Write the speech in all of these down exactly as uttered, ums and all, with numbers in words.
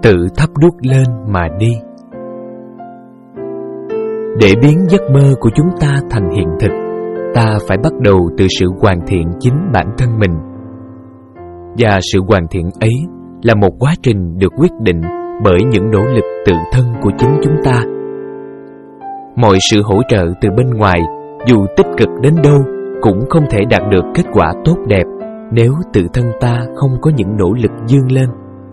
tự thắp đuốc lên mà đi. Để biến giấc mơ của chúng ta thành hiện thực, ta phải bắt đầu từ sự hoàn thiện chính bản thân mình. Và sự hoàn thiện ấy là một quá trình được quyết định bởi những nỗ lực tự thân của chính chúng ta. Mọi sự hỗ trợ từ bên ngoài, dù tích cực đến đâu, cũng không thể đạt được kết quả tốt đẹp nếu tự thân ta không có những nỗ lực vươn lên.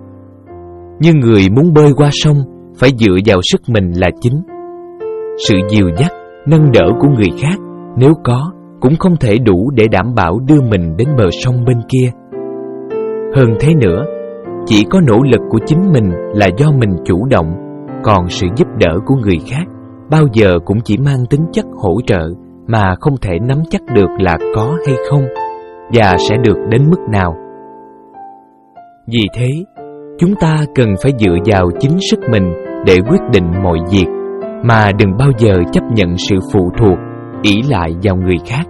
Như người muốn bơi qua sông, phải dựa vào sức mình là chính. Sự dìu dắt, nâng đỡ của người khác, nếu có, cũng không thể đủ để đảm bảo đưa mình đến bờ sông bên kia. Hơn thế nữa, chỉ có nỗ lực của chính mình là do mình chủ động, còn sự giúp đỡ của người khác bao giờ cũng chỉ mang tính chất hỗ trợ mà không thể nắm chắc được là có hay không, và sẽ được đến mức nào. Vì thế, chúng ta cần phải dựa vào chính sức mình để quyết định mọi việc, mà đừng bao giờ chấp nhận sự phụ thuộc, ỷ lại vào người khác.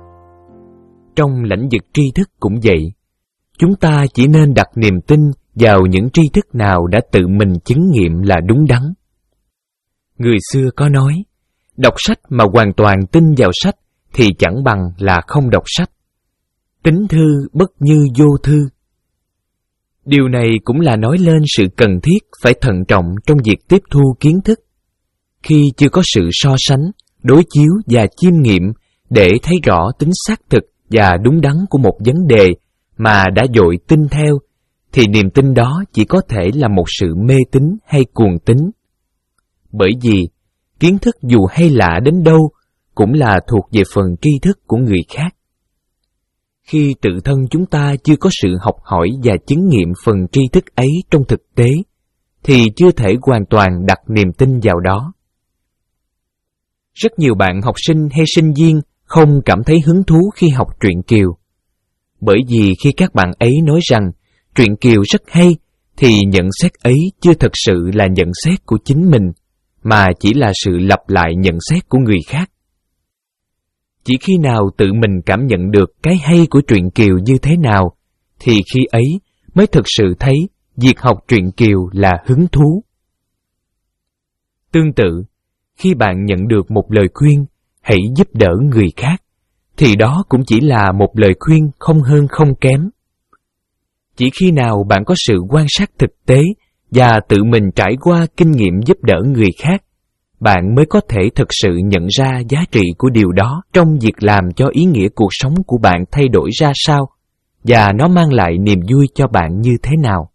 Trong lĩnh vực tri thức cũng vậy, chúng ta chỉ nên đặt niềm tin vào những tri thức nào đã tự mình chứng nghiệm là đúng đắn. Người xưa có nói, đọc sách mà hoàn toàn tin vào sách thì chẳng bằng là không đọc sách. Tín thư bất như vô thư. Điều này cũng là nói lên sự cần thiết phải thận trọng trong việc tiếp thu kiến thức. Khi chưa có sự so sánh, đối chiếu và chiêm nghiệm để thấy rõ tính xác thực và đúng đắn của một vấn đề mà đã vội tin theo, thì niềm tin đó chỉ có thể là một sự mê tín hay cuồng tín. Bởi vì, kiến thức dù hay lạ đến đâu, cũng là thuộc về phần tri thức của người khác. Khi tự thân chúng ta chưa có sự học hỏi và chứng nghiệm phần tri thức ấy trong thực tế, thì chưa thể hoàn toàn đặt niềm tin vào đó. Rất nhiều bạn học sinh hay sinh viên không cảm thấy hứng thú khi học truyện Kiều. Bởi vì khi các bạn ấy nói rằng truyện Kiều rất hay, thì nhận xét ấy chưa thực sự là nhận xét của chính mình, mà chỉ là sự lặp lại nhận xét của người khác. Chỉ khi nào tự mình cảm nhận được cái hay của truyện Kiều như thế nào, thì khi ấy mới thực sự thấy việc học truyện Kiều là hứng thú. Tương tự, khi bạn nhận được một lời khuyên hãy giúp đỡ người khác, thì đó cũng chỉ là một lời khuyên không hơn không kém. Chỉ khi nào bạn có sự quan sát thực tế và tự mình trải qua kinh nghiệm giúp đỡ người khác, bạn mới có thể thực sự nhận ra giá trị của điều đó trong việc làm cho ý nghĩa cuộc sống của bạn thay đổi ra sao, và nó mang lại niềm vui cho bạn như thế nào.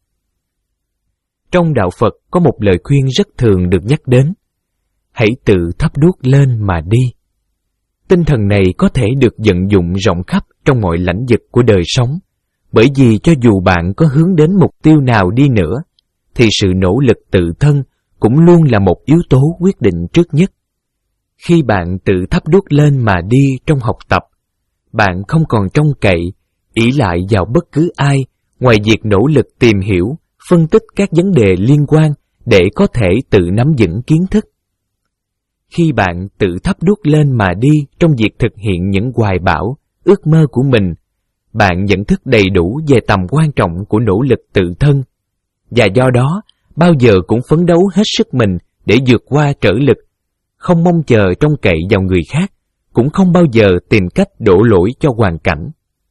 Trong đạo Phật có một lời khuyên rất thường được nhắc đến: hãy tự thắp đuốc lên mà đi. Tinh thần này có thể được vận dụng rộng khắp trong mọi lĩnh vực của đời sống, bởi vì cho dù bạn có hướng đến mục tiêu nào đi nữa, thì sự nỗ lực tự thân cũng luôn là một yếu tố quyết định trước nhất. Khi bạn tự thắp đuốc lên mà đi trong học tập, bạn không còn trông cậy, ỷ lại vào bất cứ ai ngoài việc nỗ lực tìm hiểu, phân tích các vấn đề liên quan để có thể tự nắm vững kiến thức. Khi bạn tự thắp đuốc lên mà đi trong việc thực hiện những hoài bão, ước mơ của mình, bạn nhận thức đầy đủ về tầm quan trọng của nỗ lực tự thân, và do đó bao giờ cũng phấn đấu hết sức mình để vượt qua trở lực, không mong chờ trông cậy vào người khác, cũng không bao giờ tìm cách đổ lỗi cho hoàn cảnh.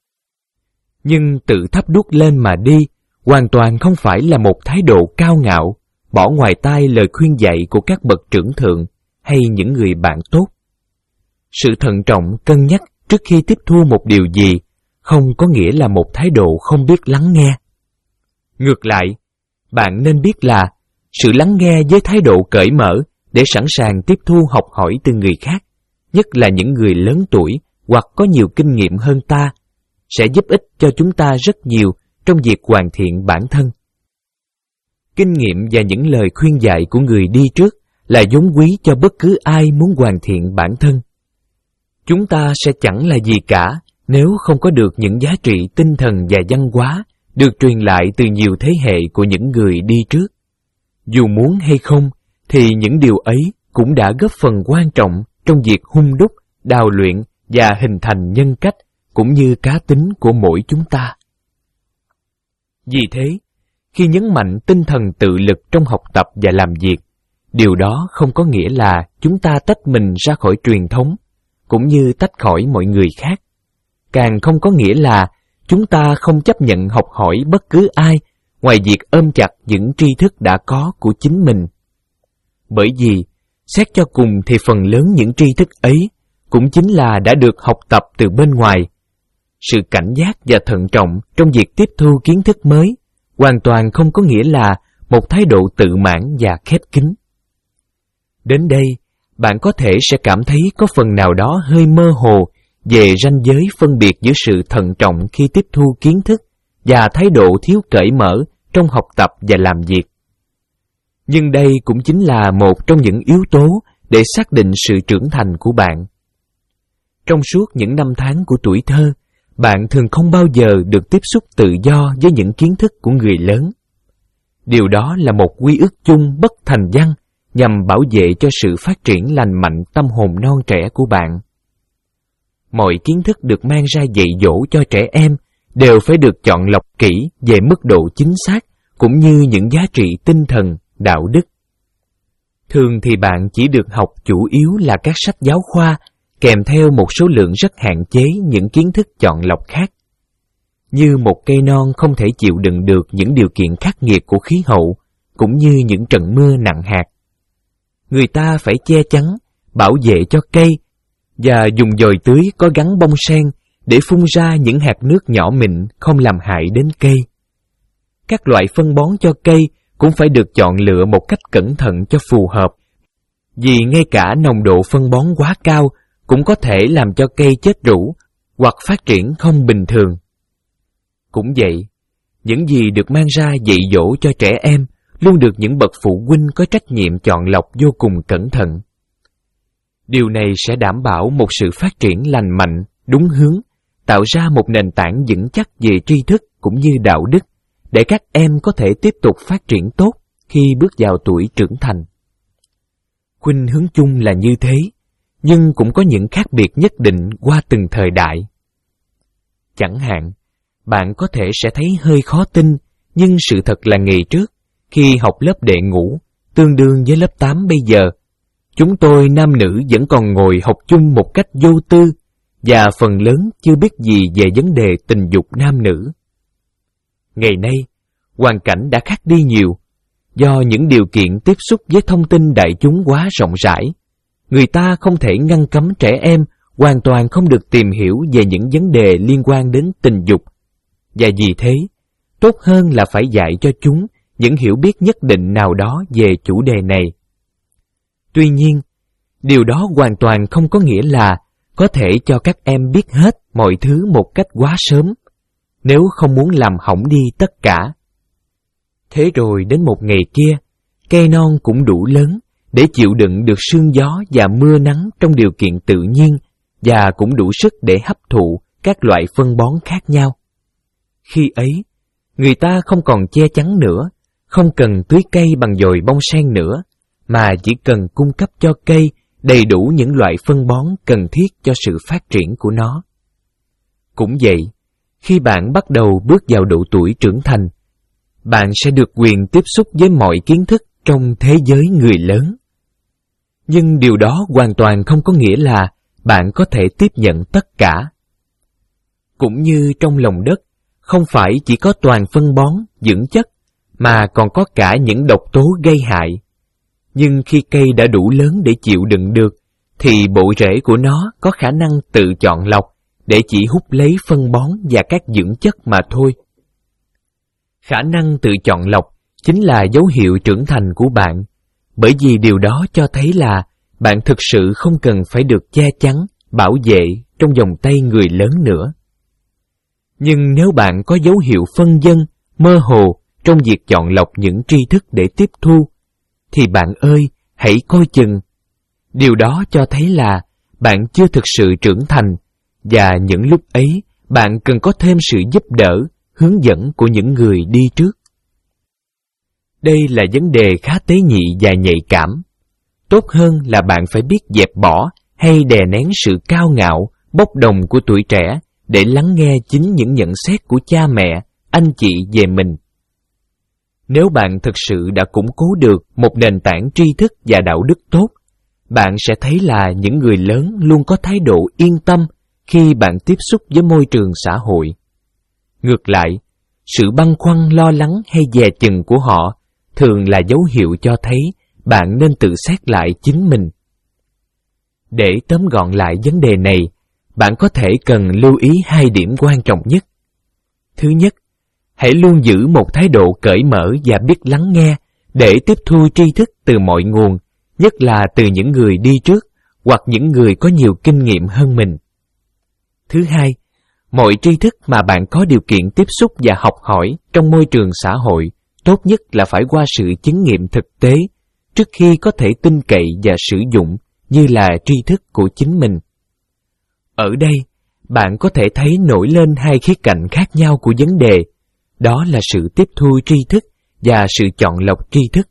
Nhưng tự thắp đuốc lên mà đi hoàn toàn không phải là một thái độ cao ngạo, bỏ ngoài tai lời khuyên dạy của các bậc trưởng thượng hay những người bạn tốt. Sự thận trọng cân nhắc trước khi tiếp thu một điều gì không có nghĩa là một thái độ không biết lắng nghe. Ngược lại, bạn nên biết là sự lắng nghe với thái độ cởi mở để sẵn sàng tiếp thu học hỏi từ người khác, nhất là những người lớn tuổi hoặc có nhiều kinh nghiệm hơn ta, sẽ giúp ích cho chúng ta rất nhiều trong việc hoàn thiện bản thân. Kinh nghiệm và những lời khuyên dạy của người đi trước là vốn quý cho bất cứ ai muốn hoàn thiện bản thân. Chúng ta sẽ chẳng là gì cả nếu không có được những giá trị tinh thần và văn hóa được truyền lại từ nhiều thế hệ của những người đi trước. Dù muốn hay không, thì những điều ấy cũng đã góp phần quan trọng trong việc hun đúc, đào luyện và hình thành nhân cách cũng như cá tính của mỗi chúng ta. Vì thế, Khi nhấn mạnh tinh thần tự lực trong học tập và làm việc, điều đó không có nghĩa là chúng ta tách mình ra khỏi truyền thống, cũng như tách khỏi mọi người khác. Càng không có nghĩa là chúng ta không chấp nhận học hỏi bất cứ ai ngoài việc ôm chặt những tri thức đã có của chính mình. Bởi vì, xét cho cùng thì phần lớn những tri thức ấy cũng chính là đã được học tập từ bên ngoài. Sự cảnh giác và thận trọng trong việc tiếp thu kiến thức mới hoàn toàn không có nghĩa là một thái độ tự mãn và khép kín. Đến đây, bạn có thể sẽ cảm thấy có phần nào đó hơi mơ hồ về ranh giới phân biệt giữa sự thận trọng khi tiếp thu kiến thức và thái độ thiếu cởi mở trong học tập và làm việc. Nhưng đây cũng chính là một trong những yếu tố để xác định sự trưởng thành của bạn. Trong suốt những năm tháng của tuổi thơ, bạn thường không bao giờ được tiếp xúc tự do với những kiến thức của người lớn. Điều đó là một quy ước chung bất thành văn nhằm bảo vệ cho sự phát triển lành mạnh tâm hồn non trẻ của bạn. Mọi kiến thức được mang ra dạy dỗ cho trẻ em đều phải được chọn lọc kỹ về mức độ chính xác cũng như những giá trị tinh thần, đạo đức. Thường thì bạn chỉ được học chủ yếu là các sách giáo khoa, kèm theo một số lượng rất hạn chế những kiến thức chọn lọc khác. Như một cây non không thể chịu đựng được những điều kiện khắc nghiệt của khí hậu, cũng như những trận mưa nặng hạt. Người ta phải che chắn, bảo vệ cho cây, và dùng dòi tưới có gắn bông sen để phun ra những hạt nước nhỏ mịn không làm hại đến cây. Các loại phân bón cho cây cũng phải được chọn lựa một cách cẩn thận cho phù hợp, vì ngay cả nồng độ phân bón quá cao cũng có thể làm cho cây chết rũ hoặc phát triển không bình thường. Cũng vậy, những gì được mang ra dạy dỗ cho trẻ em luôn được những bậc phụ huynh có trách nhiệm chọn lọc vô cùng cẩn thận. Điều này sẽ đảm bảo một sự phát triển lành mạnh, đúng hướng, tạo ra một nền tảng vững chắc về tri thức cũng như đạo đức, để các em có thể tiếp tục phát triển tốt khi bước vào tuổi trưởng thành. Khuynh hướng chung là như thế, nhưng cũng có những khác biệt nhất định qua từng thời đại. Chẳng hạn, bạn có thể sẽ thấy hơi khó tin, nhưng sự thật là ngày trước, khi học lớp đệ ngũ, tương đương với lớp tám bây giờ, chúng tôi nam nữ vẫn còn ngồi học chung một cách vô tư, và phần lớn chưa biết gì về vấn đề tình dục nam nữ. Ngày nay, hoàn cảnh đã khác đi nhiều. Do những điều kiện tiếp xúc với thông tin đại chúng quá rộng rãi, người ta không thể ngăn cấm trẻ em hoàn toàn không được tìm hiểu về những vấn đề liên quan đến tình dục. Và vì thế, tốt hơn là phải dạy cho chúng những hiểu biết nhất định nào đó về chủ đề này. Tuy nhiên, điều đó hoàn toàn không có nghĩa là có thể cho các em biết hết mọi thứ một cách quá sớm, nếu không muốn làm hỏng đi tất cả. Thế rồi đến một ngày kia, cây non cũng đủ lớn để chịu đựng được sương gió và mưa nắng trong điều kiện tự nhiên, và cũng đủ sức để hấp thụ các loại phân bón khác nhau. Khi ấy, người ta không còn che chắn nữa, không cần tưới cây bằng dòi bông sen nữa, mà chỉ cần cung cấp cho cây đầy đủ những loại phân bón cần thiết cho sự phát triển của nó. Cũng vậy, khi bạn bắt đầu bước vào độ tuổi trưởng thành, bạn sẽ được quyền tiếp xúc với mọi kiến thức trong thế giới người lớn. Nhưng điều đó hoàn toàn không có nghĩa là bạn có thể tiếp nhận tất cả. Cũng như trong lòng đất, không phải chỉ có toàn phân bón, dưỡng chất, mà còn có cả những độc tố gây hại. Nhưng khi cây đã đủ lớn để chịu đựng được, thì bộ rễ của nó có khả năng tự chọn lọc để chỉ hút lấy phân bón và các dưỡng chất mà thôi. Khả năng tự chọn lọc chính là dấu hiệu trưởng thành của bạn, bởi vì điều đó cho thấy là bạn thực sự không cần phải được che chắn, bảo vệ trong vòng tay người lớn nữa. Nhưng nếu bạn có dấu hiệu phân vân, mơ hồ trong việc chọn lọc những tri thức để tiếp thu, thì bạn ơi, hãy coi chừng. Điều đó cho thấy là bạn chưa thực sự trưởng thành, và những lúc ấy bạn cần có thêm sự giúp đỡ, hướng dẫn của những người đi trước. Đây là vấn đề khá tế nhị và nhạy cảm. Tốt hơn là bạn phải biết dẹp bỏ hay đè nén sự cao ngạo, bốc đồng của tuổi trẻ để lắng nghe chính những nhận xét của cha mẹ, anh chị về mình. Nếu bạn thực sự đã củng cố được một nền tảng tri thức và đạo đức tốt, bạn sẽ thấy là những người lớn luôn có thái độ yên tâm khi bạn tiếp xúc với môi trường xã hội. Ngược lại, sự băn khoăn, lo lắng hay dè chừng của họ thường là dấu hiệu cho thấy bạn nên tự xét lại chính mình. Để tóm gọn lại vấn đề này, bạn có thể cần lưu ý hai điểm quan trọng nhất. Thứ nhất, hãy luôn giữ một thái độ cởi mở và biết lắng nghe để tiếp thu tri thức từ mọi nguồn, nhất là từ những người đi trước hoặc những người có nhiều kinh nghiệm hơn mình. Thứ hai, mọi tri thức mà bạn có điều kiện tiếp xúc và học hỏi trong môi trường xã hội, tốt nhất là phải qua sự chứng nghiệm thực tế trước khi có thể tin cậy và sử dụng như là tri thức của chính mình. Ở đây, bạn có thể thấy nổi lên hai khía cạnh khác nhau của vấn đề, đó là sự tiếp thu tri thức và sự chọn lọc tri thức.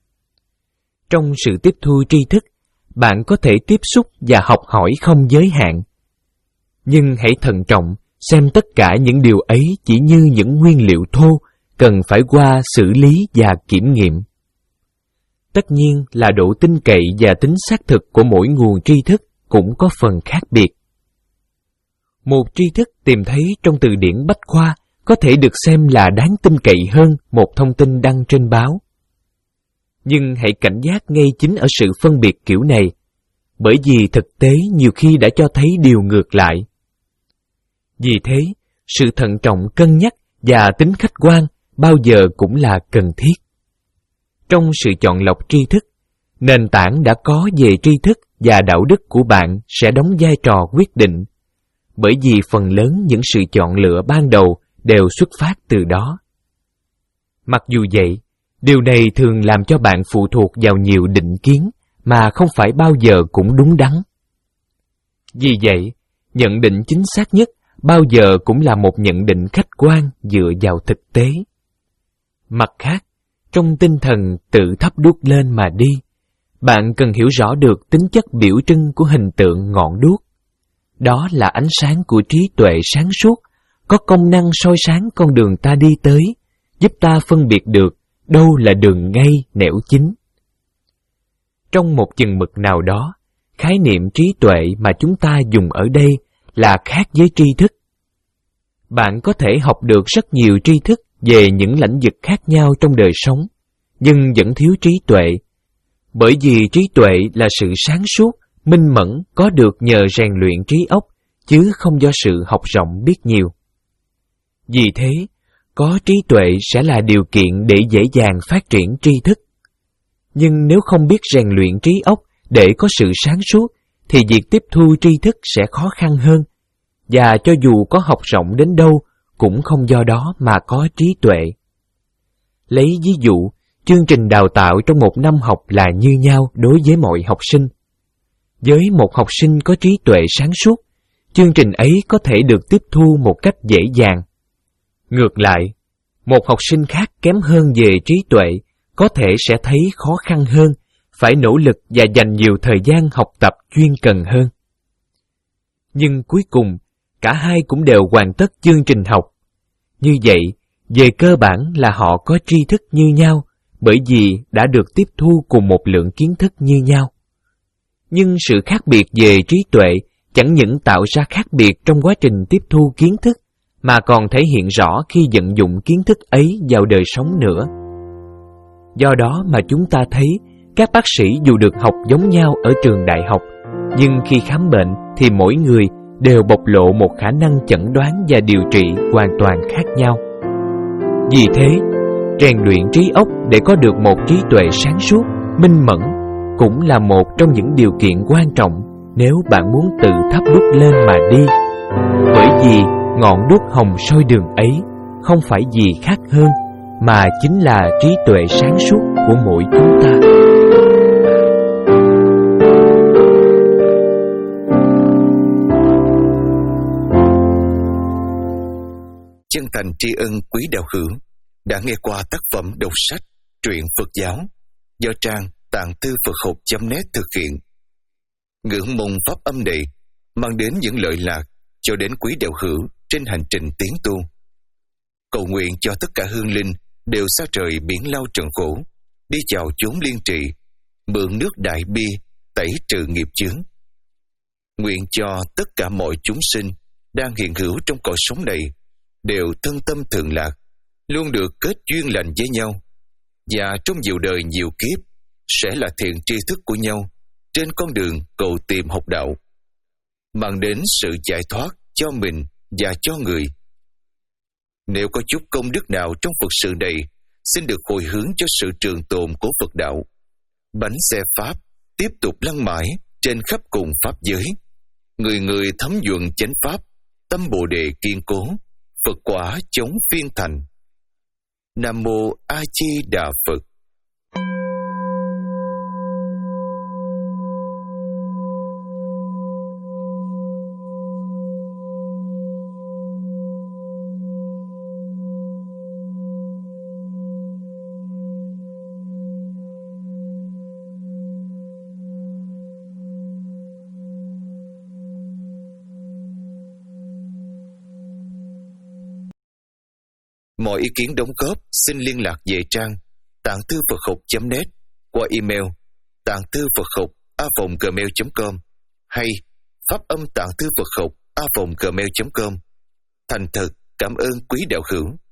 Trong sự tiếp thu tri thức, bạn có thể tiếp xúc và học hỏi không giới hạn. Nhưng hãy thận trọng xem tất cả những điều ấy chỉ như những nguyên liệu thô cần phải qua xử lý và kiểm nghiệm. Tất nhiên là độ tin cậy và tính xác thực của mỗi nguồn tri thức cũng có phần khác biệt. Một tri thức tìm thấy trong từ điển bách khoa có thể được xem là đáng tin cậy hơn một thông tin đăng trên báo. Nhưng hãy cảnh giác ngay chính ở sự phân biệt kiểu này, bởi vì thực tế nhiều khi đã cho thấy điều ngược lại. Vì thế, sự thận trọng cân nhắc và tính khách quan bao giờ cũng là cần thiết. Trong sự chọn lọc tri thức, nền tảng đã có về tri thức và đạo đức của bạn sẽ đóng vai trò quyết định, bởi vì phần lớn những sự chọn lựa ban đầu đều xuất phát từ đó. Mặc dù vậy, điều này thường làm cho bạn phụ thuộc vào nhiều định kiến mà không phải bao giờ cũng đúng đắn. Vì vậy, nhận định chính xác nhất bao giờ cũng là một nhận định khách quan dựa vào thực tế. Mặt khác, trong tinh thần tự thắp đuốc lên mà đi, bạn cần hiểu rõ được tính chất biểu trưng của hình tượng ngọn đuốc. Đó là ánh sáng của trí tuệ sáng suốt, có công năng soi sáng con đường ta đi tới, giúp ta phân biệt được đâu là đường ngay nẻo chính. Trong một chừng mực nào đó, khái niệm trí tuệ mà chúng ta dùng ở đây là khác với tri thức. Bạn có thể học được rất nhiều tri thức về những lĩnh vực khác nhau trong đời sống, nhưng vẫn thiếu trí tuệ, bởi vì trí tuệ là sự sáng suốt, minh mẫn có được nhờ rèn luyện trí óc, chứ không do sự học rộng biết nhiều. Vì thế, có trí tuệ sẽ là điều kiện để dễ dàng phát triển tri thức. Nhưng nếu không biết rèn luyện trí óc để có sự sáng suốt, thì việc tiếp thu tri thức sẽ khó khăn hơn, và cho dù có học rộng đến đâu, cũng không do đó mà có trí tuệ. Lấy ví dụ, chương trình đào tạo trong một năm học là như nhau đối với mọi học sinh. Với một học sinh có trí tuệ sáng suốt, chương trình ấy có thể được tiếp thu một cách dễ dàng. Ngược lại, một học sinh khác kém hơn về trí tuệ có thể sẽ thấy khó khăn hơn, phải nỗ lực và dành nhiều thời gian học tập chuyên cần hơn. Nhưng cuối cùng, cả hai cũng đều hoàn tất chương trình học. Như vậy, về cơ bản là họ có tri thức như nhau, bởi vì đã được tiếp thu cùng một lượng kiến thức như nhau. Nhưng sự khác biệt về trí tuệ chẳng những tạo ra khác biệt trong quá trình tiếp thu kiến thức, mà còn thể hiện rõ khi vận dụng kiến thức ấy vào đời sống nữa. Do đó mà chúng ta thấy các bác sĩ dù được học giống nhau ở trường đại học, nhưng khi khám bệnh thì mỗi người đều bộc lộ một khả năng chẩn đoán và điều trị hoàn toàn khác nhau. Vì thế, rèn luyện trí óc để có được một trí tuệ sáng suốt, minh mẫn cũng là một trong những điều kiện quan trọng nếu bạn muốn tự thắp đuốc lên mà đi. Bởi vì ngọn đuốc hồng soi đường ấy không phải gì khác hơn mà chính là trí tuệ sáng suốt của mỗi chúng ta. Chân thành tri ân quý đạo hữu đã nghe qua tác phẩm đọc sách Truyện Phật giáo do trang tạng thư Phật học chấm net thực hiện. Ngưỡng mong pháp âm này mang đến những lợi lạc cho đến quý đạo hữu trên hành trình tiến tu. Cầu nguyện cho tất cả hương linh đều xa trời biển lao trần khổ, đi vào chốn liên trì, mượn nước đại bi tẩy trừ nghiệp chướng. Nguyện cho tất cả mọi chúng sinh đang hiện hữu trong cõi sống này đều thân tâm thường lạc, luôn được kết duyên lành với nhau, và trong nhiều đời nhiều kiếp sẽ là thiện tri thức của nhau trên con đường cầu tìm học đạo, mang đến sự giải thoát cho mình và cho người. Nếu có chút công đức nào trong Phật sự này, xin được hồi hướng cho sự trường tồn của Phật đạo. Bánh xe Pháp tiếp tục lăn mãi trên khắp cùng Pháp giới. Người người thấm nhuận chánh Pháp, tâm Bồ Đề kiên cố, Phật quả chống phiên thành. Nam Mô A Di Đà Phật. Mọi ý kiến đóng góp xin liên lạc về trang tạng thư Phật học chấm net qua email tạng thư Phật học a vòng gmail chấm com hay pháp âm tạng thư Phật học a vòng gmail chấm com. Thành thật cảm ơn quý đạo hữu.